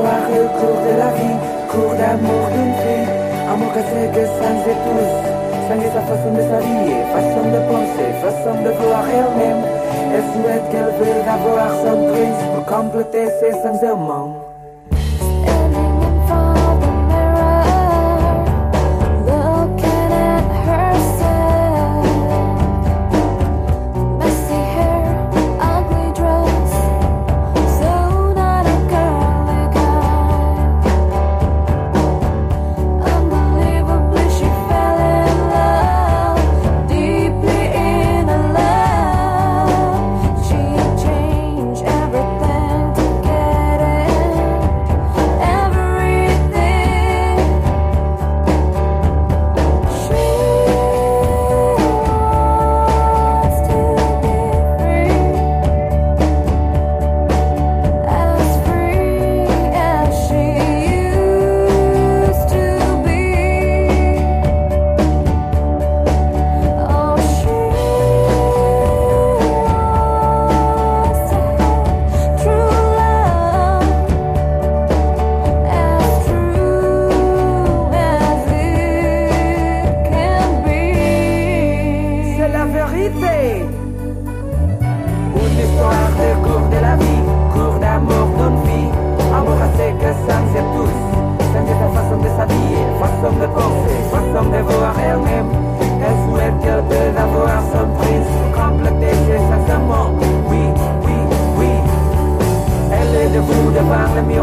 histoire est le cours de la vie, cours d'amour d'une fille. Amour que c'est que ça nous est tous. Ça est sa façon de s'habiller, façon de penser, façon de voir elle-même. Elle souhaite qu'elle veuille avoir son prince pour compléter ses sentiments. Let me